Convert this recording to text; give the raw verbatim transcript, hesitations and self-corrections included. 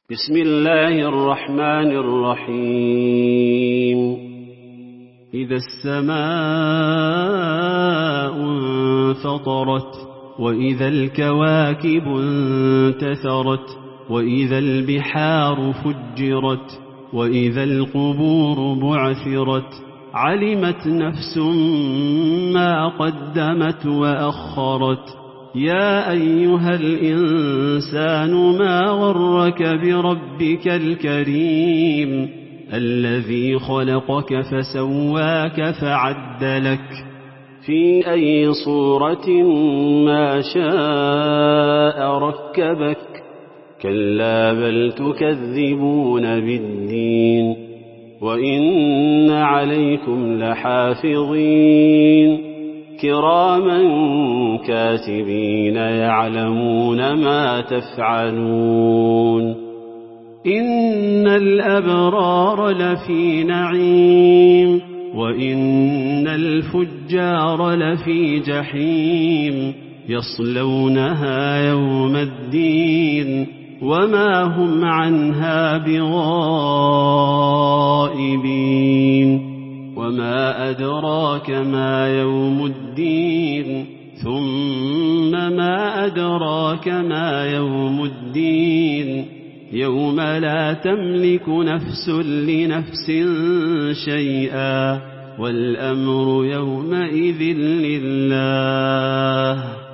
بسم الله الرحمن الرحيم إذا السماء انفطرت وإذا الكواكب انتثرت وإذا البحار فجرت وإذا القبور بعثرت علمت نفس ما قدمت وأخرت يا أيها الإنسان ما غرك بربك الكريم الذي خلقك فسواك فعدلك في أي صورة ما شاء ركبك كلا بل تكذبون بالدين وإن عليكم لحافظين كراما كاتبين يعلمون ما تفعلون إن الأبرار لفي نعيم وإن الفجار لفي جحيم يصلونها يوم الدين وما هم عنها بغائبين وما أدراك ما يوم الدين ثم ما أدراك ما يوم الدين يوم لا تملك نفس لنفس شيئا والأمر يومئذ لله